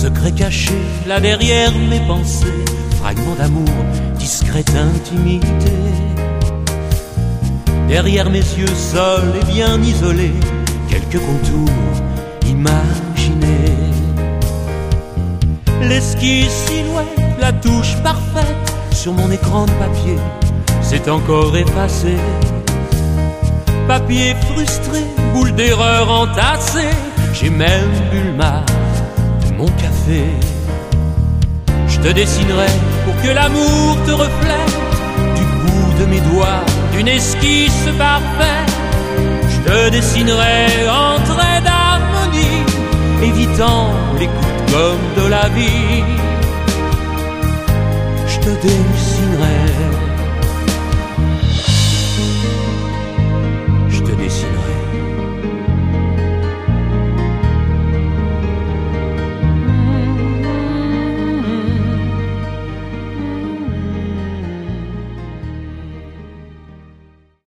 secret caché là derrière mes pensées, fragment d'amour, discrète intimité. Derrière mes yeux seuls et bien isolés, quelques contours imaginés. L'esquisse silhouette, la touche parfaite sur mon écran de papier s'est encore effacée. Papier frustré, boule d'erreur entassée, j'ai même bu le mar de mon café. Je te dessinerai pour que l'amour te reflète du bout de mes doigts d'une esquisse parfaite. Je te dessinerai en traits d'harmonie, évitant les coups de gomme de la vie. Je te dessinerai